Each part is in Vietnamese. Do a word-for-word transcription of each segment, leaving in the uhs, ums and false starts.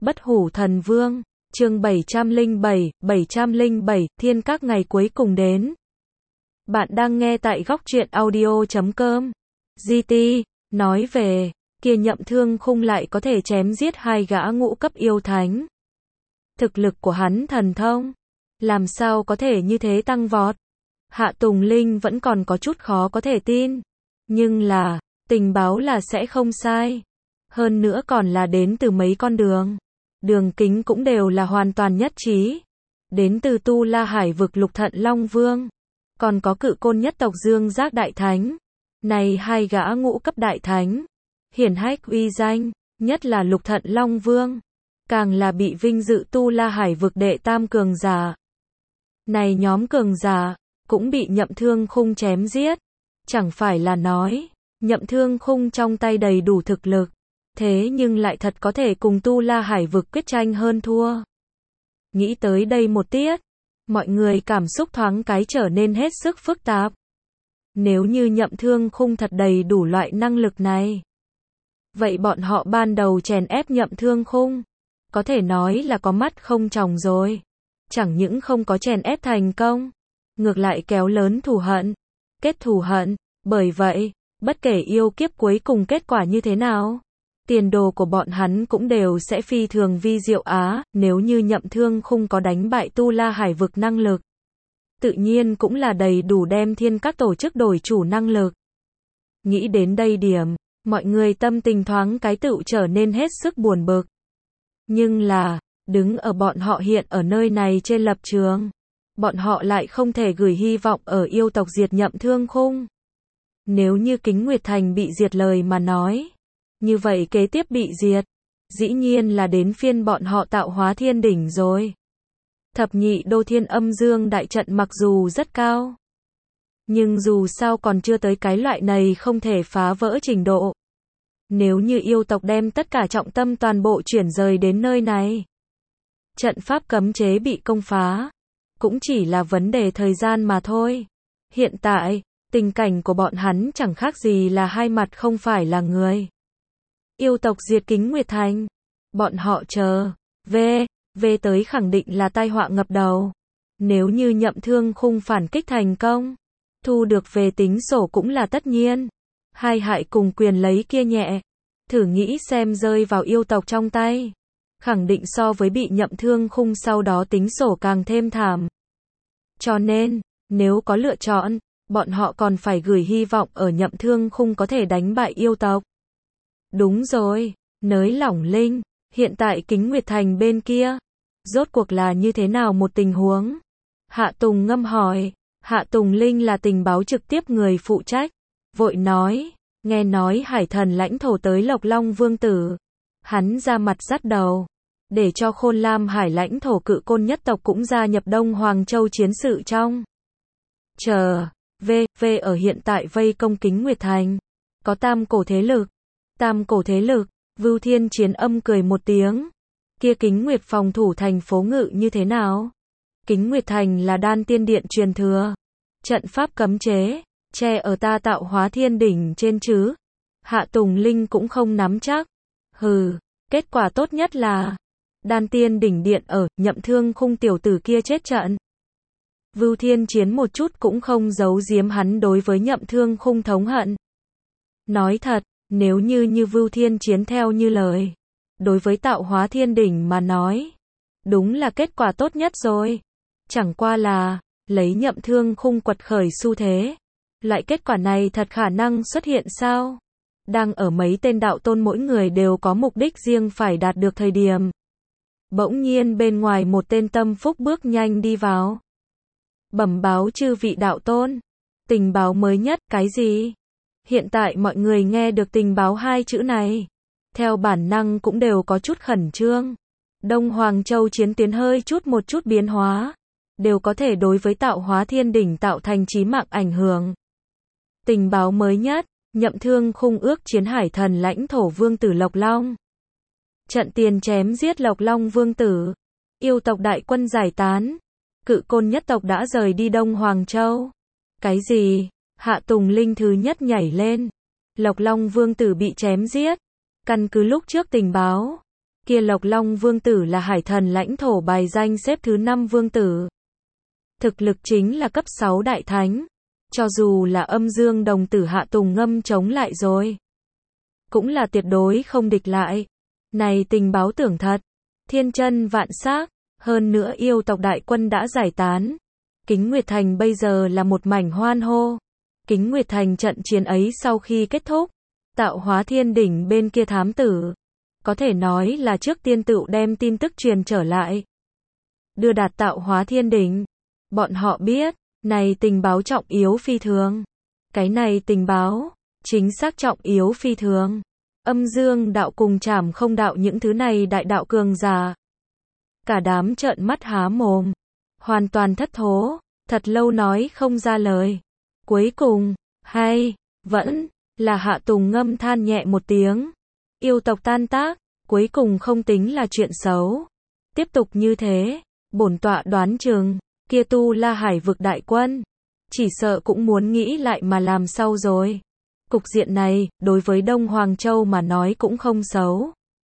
Bất hủ thần vương, chương bảy trăm lẻ bảy, bảy trăm lẻ bảy, thiên các ngày cuối cùng đến. Bạn đang nghe tại góc truyện audio chấm com. giê tê, nói về, kia Nhậm Thương Khung lại có thể chém giết hai gã ngũ cấp yêu thánh. Thực lực của hắn thần thông, làm sao có thể như thế tăng vọt? Hạ Tùng Linh vẫn còn có chút khó có thể tin. Nhưng là, tình báo là sẽ không sai. Hơn nữa còn là đến từ mấy con đường. Đường kính cũng đều là hoàn toàn nhất trí. Đến từ Tu La Hải vực Lục Thận Long Vương. Còn có Cự Côn nhất tộc Dương Giác Đại Thánh. Này hai gã ngũ cấp đại thánh. Hiển hách uy danh, nhất là Lục Thận Long Vương. Càng là bị vinh dự Tu La Hải vực đệ tam cường giả. Này nhóm cường giả, cũng bị Nhậm Thương Khung chém giết. Chẳng phải là nói, Nhậm Thương Khung trong tay đầy đủ thực lực. Thế nhưng lại thật có thể cùng Tu La Hải vực quyết tranh hơn thua. Nghĩ tới đây một tiết, mọi người cảm xúc thoáng cái trở nên hết sức phức tạp. Nếu như Nhậm Thương Khung thật đầy đủ loại năng lực này, vậy bọn họ ban đầu chèn ép Nhậm Thương Khung, có thể nói là có mắt không tròng rồi. Chẳng những không có chèn ép thành công, ngược lại kéo lớn thù hận, kết thù hận. Bởi vậy, bất kể yêu kiếp cuối cùng kết quả như thế nào, tiền đồ của bọn hắn cũng đều sẽ phi thường vi diệu á. Nếu như Nhậm Thương Khung có đánh bại Tu La Hải vực năng lực, tự nhiên cũng là đầy đủ đem thiên các tổ chức đổi chủ năng lực. Nghĩ đến đây điểm, mọi người tâm tình thoáng cái tựu trở nên hết sức buồn bực. Nhưng là, đứng ở bọn họ hiện ở nơi này trên lập trường, bọn họ lại không thể gửi hy vọng ở yêu tộc diệt Nhậm Thương Khung. Nếu như Kính Nguyệt Thành bị diệt lời mà nói, như vậy kế tiếp bị diệt, dĩ nhiên là đến phiên bọn họ Tạo Hóa Thiên Đỉnh rồi. Thập nhị đô thiên âm dương đại trận mặc dù rất cao, nhưng dù sao còn chưa tới cái loại này không thể phá vỡ trình độ. Nếu như yêu tộc đem tất cả trọng tâm toàn bộ chuyển rời đến nơi này, trận pháp cấm chế bị công phá, cũng chỉ là vấn đề thời gian mà thôi. Hiện tại, tình cảnh của bọn hắn chẳng khác gì là hai mặt không phải là người. Yêu tộc diệt Kính Nguyệt Thành, bọn họ chờ, về, về tới khẳng định là tai họa ngập đầu. Nếu như Nhậm Thương Khung phản kích thành công, thu được về tính sổ cũng là tất nhiên. Hai hại cùng quyền lấy kia nhẹ, thử nghĩ xem rơi vào yêu tộc trong tay, khẳng định so với bị Nhậm Thương Khung sau đó tính sổ càng thêm thảm. Cho nên, nếu có lựa chọn, bọn họ còn phải gửi hy vọng ở Nhậm Thương Khung có thể đánh bại yêu tộc. Đúng rồi, nới lỏng linh, hiện tại Kính Nguyệt Thành bên kia, rốt cuộc là như thế nào một tình huống? Hạ Tùng ngâm hỏi. Hạ Tùng Linh là tình báo trực tiếp người phụ trách, vội nói, nghe nói hải thần lãnh thổ tới Lộc Long Vương Tử. Hắn ra mặt dắt đầu, để cho Khôn Lam Hải lãnh thổ Cự Côn nhất tộc cũng gia nhập Đông Hoàng Châu chiến sự trong. Chờ, về, về ở hiện tại vây công Kính Nguyệt Thành, có tam cổ thế lực. Tam cổ thế lực, Vưu Thiên Chiến âm cười một tiếng. Kia Kính Nguyệt phòng thủ thành phố ngự như thế nào? Kính Nguyệt Thành là đan tiên điện truyền thừa. Trận pháp cấm chế, che ở ta Tạo Hóa Thiên Đỉnh trên chứ. Hạ Tùng Linh cũng không nắm chắc. Hừ, kết quả tốt nhất là đan tiên đỉnh điện ở, Nhậm Thương Khung tiểu tử kia chết trận. Vưu Thiên Chiến một chút cũng không giấu giếm hắn đối với Nhậm Thương Khung thống hận. Nói thật, nếu như như Vưu Thiên Chiến theo như lời, đối với Tạo Hóa Thiên Đỉnh mà nói, đúng là kết quả tốt nhất rồi. Chẳng qua là, lấy Nhậm Thương Khung quật khởi xu thế, loại kết quả này thật khả năng xuất hiện sao? Đang ở mấy tên đạo tôn mỗi người đều có mục đích riêng phải đạt được thời điểm. Bỗng nhiên bên ngoài một tên tâm phúc bước nhanh đi vào. Bẩm báo chư vị đạo tôn, tình báo mới nhất, cái gì? Hiện tại mọi người nghe được tình báo hai chữ này, theo bản năng cũng đều có chút khẩn trương. Đông Hoàng Châu chiến tuyến hơi chút một chút biến hóa, đều có thể đối với Tạo Hóa Thiên Đỉnh tạo thành chí mạng ảnh hưởng. Tình báo mới nhất, Nhậm Thương Khung ước chiến hải thần lãnh thổ Vương Tử Lộc Long. Trận tiền chém giết Lộc Long Vương Tử, yêu tộc đại quân giải tán, Cự Côn nhất tộc đã rời đi Đông Hoàng Châu. Cái gì? Hạ Tùng Linh thứ nhất nhảy lên. Lộc Long Vương Tử bị chém giết. Căn cứ lúc trước tình báo, Kia Lộc Long Vương Tử là hải thần lãnh thổ bài danh xếp thứ năm vương tử. Thực lực chính là cấp sáu đại thánh. Cho dù là âm dương đồng tử Hạ Tùng Ngâm chống lại rồi, cũng là tuyệt đối không địch lại. Này tình báo tưởng thật, thiên chân vạn xác, hơn nữa yêu tộc đại quân đã giải tán. Kính Nguyệt Thành bây giờ là một mảnh hoan hô. Kính Nguyệt Thành trận chiến ấy sau khi kết thúc, Tạo Hóa Thiên Đỉnh bên kia thám tử, có thể nói là trước tiên tựu đem tin tức truyền trở lại. Đưa đạt Tạo Hóa Thiên Đỉnh, bọn họ biết, này tình báo trọng yếu phi thường. Cái này tình báo, chính xác trọng yếu phi thường. Âm dương đạo cùng Trảm Không đạo những thứ này đại đạo cường giả. Cả đám trợn mắt há mồm, hoàn toàn thất thố, thật lâu nói không ra lời. Cuối cùng, hay, vẫn, là Hạ Tùng Ngâm than nhẹ một tiếng. Yêu tộc tan tác, cuối cùng không tính là chuyện xấu. Tiếp tục như thế, bổn tọa đoán chừng, kia Tu La Hải vực đại quân, chỉ sợ cũng muốn nghĩ lại mà làm sao rồi. Cục diện này, đối với Đông Hoàng Châu mà nói cũng không xấu.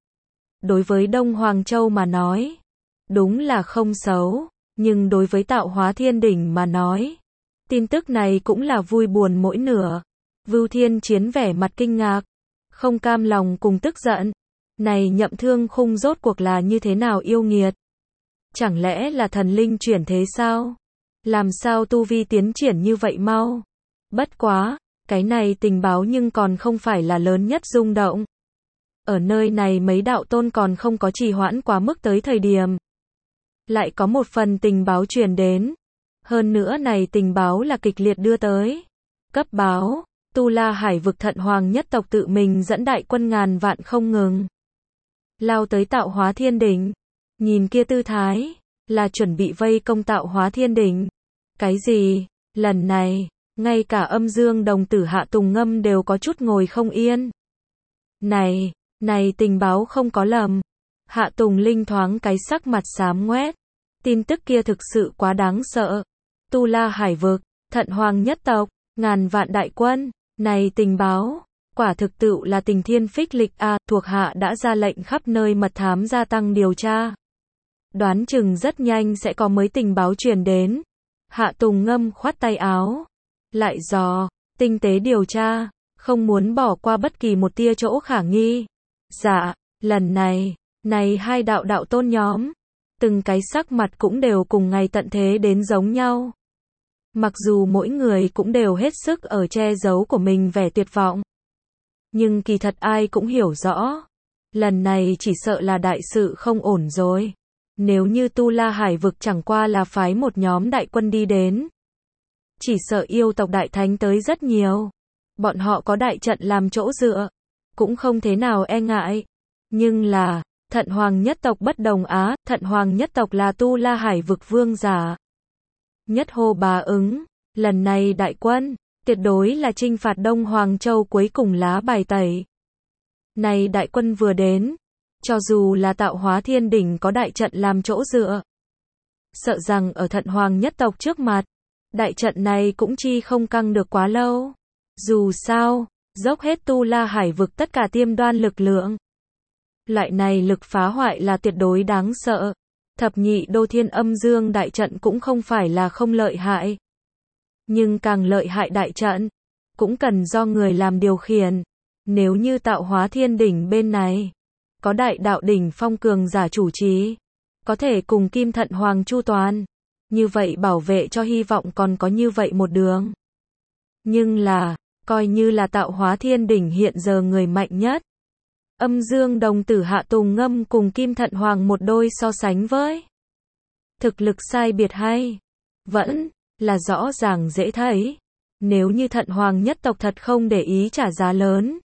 Đối với Đông Hoàng Châu mà nói, đúng là không xấu, nhưng đối với Tạo Hóa Thiên Đỉnh mà nói, tin tức này cũng là vui buồn mỗi nửa. Vưu Thiên Chiến vẻ mặt kinh ngạc, không cam lòng cùng tức giận. Này Nhậm Thương Khung rốt cuộc là như thế nào yêu nghiệt? Chẳng lẽ là thần linh chuyển thế sao? Làm sao tu vi tiến triển như vậy mau? Bất quá, cái này tình báo nhưng còn không phải là lớn nhất rung động. Ở nơi này mấy đạo tôn còn không có trì hoãn quá mức tới thời điểm. Lại có một phần tình báo truyền đến. Hơn nữa này tình báo là kịch liệt đưa tới. Cấp báo, Tu La Hải vực Thận Hoàng nhất tộc tự mình dẫn đại quân ngàn vạn không ngừng lao tới Tạo Hóa Thiên Đỉnh. Nhìn kia tư thái, là chuẩn bị vây công Tạo Hóa Thiên Đỉnh. Cái gì? Lần này, ngay cả âm dương đồng tử Hạ Tùng Ngâm đều có chút ngồi không yên. Này, này tình báo không có lầm. Hạ Tùng Linh thoáng cái sắc mặt xám ngoét. Tin tức kia thực sự quá đáng sợ. Tu La Hải vực, Thận Hoàng nhất tộc, ngàn vạn đại quân. Này tình báo, quả thực tự là tình thiên phích lịch a, thuộc hạ đã ra lệnh khắp nơi mật thám gia tăng điều tra. Đoán chừng rất nhanh sẽ có mới tình báo truyền đến. Hạ Tùng Ngâm khoát tay áo, lại dò, tinh tế điều tra, không muốn bỏ qua bất kỳ một tia chỗ khả nghi. Dạ, lần này, này hai đạo đạo tôn nhóm, từng cái sắc mặt cũng đều cùng ngày tận thế đến giống nhau. Mặc dù mỗi người cũng đều hết sức ở che giấu của mình vẻ tuyệt vọng. Nhưng kỳ thật ai cũng hiểu rõ. Lần này chỉ sợ là đại sự không ổn rồi. Nếu như Tu La Hải vực chẳng qua là phái một nhóm đại quân đi đến. Chỉ sợ yêu tộc đại thánh tới rất nhiều. Bọn họ có đại trận làm chỗ dựa. Cũng không thế nào e ngại. Nhưng là, Thận Hoàng nhất tộc bất đồng á. Thận Hoàng nhất tộc là Tu La Hải vực vương giả. Nhất hô bá ứng, lần này đại quân, tuyệt đối là chinh phạt Đông Hoàng Châu cuối cùng lá bài tẩy. Này đại quân vừa đến, cho dù là Tạo Hóa Thiên Đỉnh có đại trận làm chỗ dựa, sợ rằng ở Thận Hoàng nhất tộc trước mặt, đại trận này cũng chi không căng được quá lâu. Dù sao, dốc hết Tu La Hải vực tất cả tiêm đoan lực lượng. Loại này lực phá hoại là tuyệt đối đáng sợ. Thập nhị đô thiên âm dương đại trận cũng không phải là không lợi hại. Nhưng càng lợi hại đại trận, cũng cần do người làm điều khiển. Nếu như Tạo Hóa Thiên Đỉnh bên này, có đại đạo đỉnh phong cường giả chủ trì, có thể cùng Kim Thận Hoàng chu toàn. Như vậy bảo vệ cho hy vọng còn có như vậy một đường. Nhưng là, coi như là Tạo Hóa Thiên Đỉnh hiện giờ người mạnh nhất. Âm dương đồng tử Hạ Tùng Ngâm cùng Kim Thận Hoàng một đôi so sánh với. Thực lực sai biệt hay? Vẫn là rõ ràng dễ thấy. Nếu như Thận Hoàng nhất tộc thật không để ý trả giá lớn.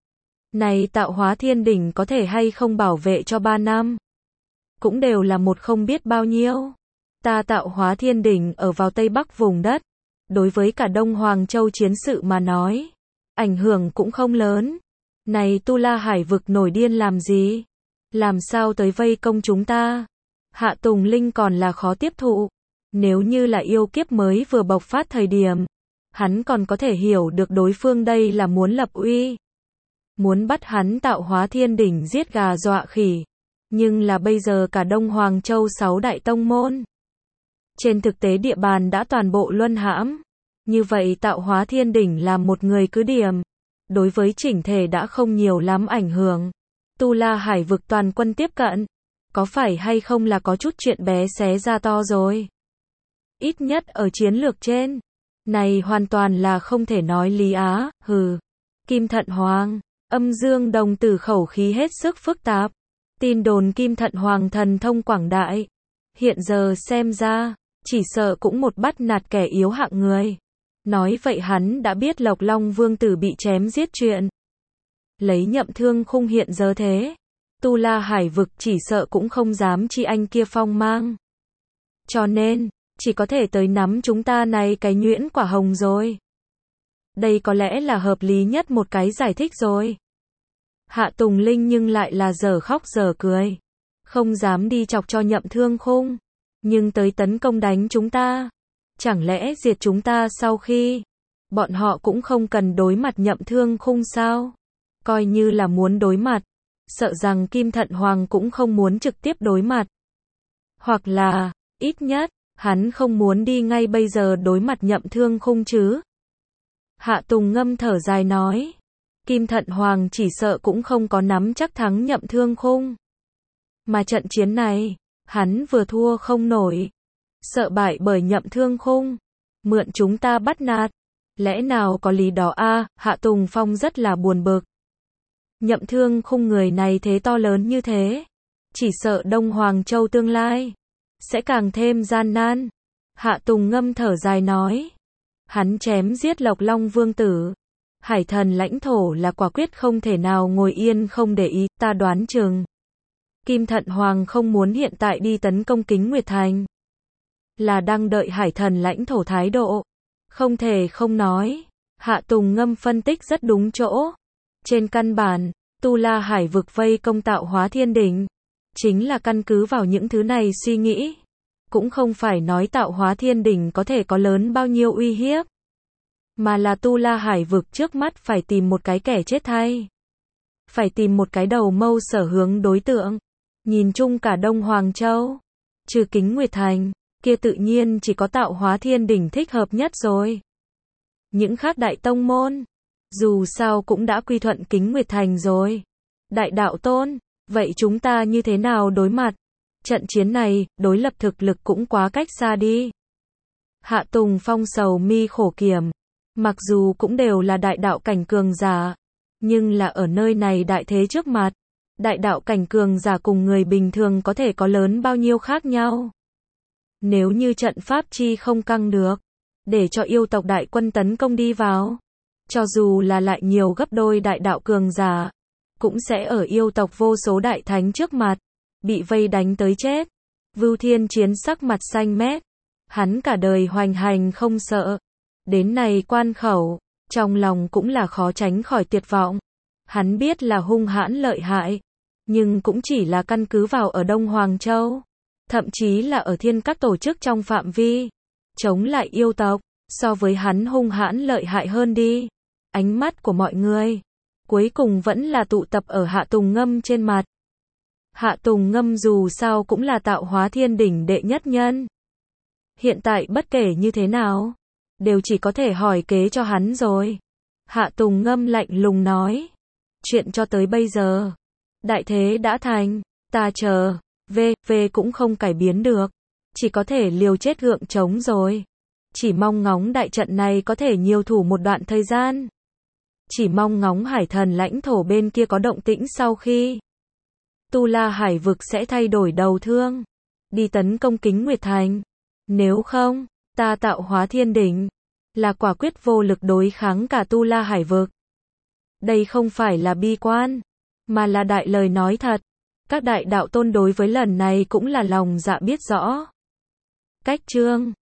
Này Tạo Hóa Thiên Đỉnh có thể hay không bảo vệ cho ba năm? Cũng đều là một không biết bao nhiêu. Ta Tạo Hóa Thiên Đỉnh ở vào Tây Bắc vùng đất. Đối với cả Đông Hoàng Châu chiến sự mà nói, ảnh hưởng cũng không lớn. Này Tu La Hải vực nổi điên làm gì? Làm sao tới vây công chúng ta? Hạ Tùng Linh còn là khó tiếp thụ. Nếu như là yêu kiếp mới vừa bộc phát thời điểm, hắn còn có thể hiểu được đối phương đây là muốn lập uy. Muốn bắt hắn Tạo Hóa Thiên Đỉnh giết gà dọa khỉ. Nhưng là bây giờ cả Đông Hoàng Châu sáu đại tông môn. Trên thực tế địa bàn đã toàn bộ luân hãm. Như vậy tạo hóa thiên đỉnh là một người cứ điểm. Đối với chỉnh thể đã không nhiều lắm ảnh hưởng. Tu La Hải vực toàn quân tiếp cận. Có phải hay không là có chút chuyện bé xé ra to rồi. Ít nhất ở chiến lược trên. Này hoàn toàn là không thể nói lý á, hừ. Kim Thận Hoàng, âm dương đồng tử khẩu khí hết sức phức tạp. Tin đồn Kim Thận Hoàng thần thông quảng đại. Hiện giờ xem ra, chỉ sợ cũng một bắt nạt kẻ yếu hạng người. Nói vậy hắn đã biết Lộc Long Vương tử bị chém giết chuyện. Lấy Nhậm Thương Khung hiện giờ thế. Tu La Hải vực chỉ sợ cũng không dám chi anh kia phong mang. Cho nên, chỉ có thể tới nắm chúng ta này cái nhuyễn quả hồng rồi. Đây có lẽ là hợp lý nhất một cái giải thích rồi. Hạ Tùng Linh nhưng lại là giờ khóc giờ cười. Không dám đi chọc cho Nhậm Thương Khung. Nhưng tới tấn công đánh chúng ta. Chẳng lẽ diệt chúng ta sau khi bọn họ cũng không cần đối mặt Nhậm Thương Khung sao? Coi như là muốn đối mặt. Sợ rằng Kim Thận Hoàng cũng không muốn trực tiếp đối mặt. Hoặc là, ít nhất, hắn không muốn đi ngay bây giờ đối mặt Nhậm Thương Khung chứ. Hạ Tùng ngâm thở dài nói. Kim Thận Hoàng chỉ sợ cũng không có nắm chắc thắng Nhậm Thương Khung. Mà trận chiến này, hắn vừa thua không nổi. Sợ bại bởi Nhậm Thương Khung. Mượn chúng ta bắt nạt. Lẽ nào có lý đó a? À, Hạ Tùng Phong rất là buồn bực. Nhậm Thương Khung người này thế to lớn như thế. Chỉ sợ Đông Hoàng Châu tương lai sẽ càng thêm gian nan. Hạ Tùng ngâm thở dài nói. Hắn chém giết Lộc Long Vương tử. Hải thần lãnh thổ là quả quyết không thể nào ngồi yên không để ý. Ta đoán chừng Kim Thận Hoàng không muốn hiện tại đi tấn công Kính Nguyệt Thành. Là đang đợi hải thần lãnh thổ thái độ. Không thể không nói. Hạ Tùng ngâm phân tích rất đúng chỗ. Trên căn bản, Tu La Hải vực vây công tạo hóa thiên đỉnh. Chính là căn cứ vào những thứ này suy nghĩ. Cũng không phải nói tạo hóa thiên đỉnh có thể có lớn bao nhiêu uy hiếp. Mà là Tu La Hải vực trước mắt phải tìm một cái kẻ chết thay. Phải tìm một cái đầu mâu sở hướng đối tượng. Nhìn chung cả Đông Hoàng Châu. Trừ Kính Nguyệt Thành, kia tự nhiên chỉ có tạo hóa thiên đỉnh thích hợp nhất rồi. Những khác đại tông môn. Dù sao cũng đã quy thuận Kính Nguyệt Thành rồi. Đại đạo tôn, vậy chúng ta như thế nào đối mặt? Trận chiến này, đối lập thực lực cũng quá cách xa đi. Hạ Tùng Phong sầu mi khổ kiểm. Mặc dù cũng đều là đại đạo cảnh cường giả. Nhưng là ở nơi này đại thế trước mặt. Đại đạo cảnh cường giả cùng người bình thường có thể có lớn bao nhiêu khác nhau. Nếu như trận pháp chi không căng được. Để cho yêu tộc đại quân tấn công đi vào. Cho dù là lại nhiều gấp đôi đại đạo cường giả. Cũng sẽ ở yêu tộc vô số đại thánh trước mặt. Bị vây đánh tới chết. Vưu Thiên Chiến sắc mặt xanh mét. Hắn cả đời hoành hành không sợ. Đến này quan khẩu. Trong lòng cũng là khó tránh khỏi tuyệt vọng. Hắn biết là hung hãn lợi hại. Nhưng cũng chỉ là căn cứ vào ở Đông Hoàng Châu. Thậm chí là ở thiên các tổ chức trong phạm vi. Chống lại yêu tộc. So với hắn hung hãn lợi hại hơn đi. Ánh mắt của mọi người. Cuối cùng vẫn là tụ tập ở Hạ Tùng Ngâm trên mặt. Hạ Tùng Ngâm dù sao cũng là tạo hóa thiên đỉnh đệ nhất nhân. Hiện tại bất kể như thế nào. Đều chỉ có thể hỏi kế cho hắn rồi. Hạ Tùng Ngâm lạnh lùng nói. Chuyện cho tới bây giờ. Đại thế đã thành. Ta chờ. Về, về cũng không cải biến được. Chỉ có thể liều chết gượng chống rồi. Chỉ mong ngóng đại trận này có thể nhiều thủ một đoạn thời gian. Chỉ mong ngóng hải thần lãnh thổ bên kia có động tĩnh sau khi Tu La Hải vực sẽ thay đổi đầu thương. Đi tấn công Kính Nguyệt Thành. Nếu không, ta tạo hóa thiên đỉnh. Là quả quyết vô lực đối kháng cả Tu La Hải vực. Đây không phải là bi quan. Mà là đại lời nói thật. Các đại đạo tôn đối với lần này cũng là lòng dạ biết rõ. Cách chương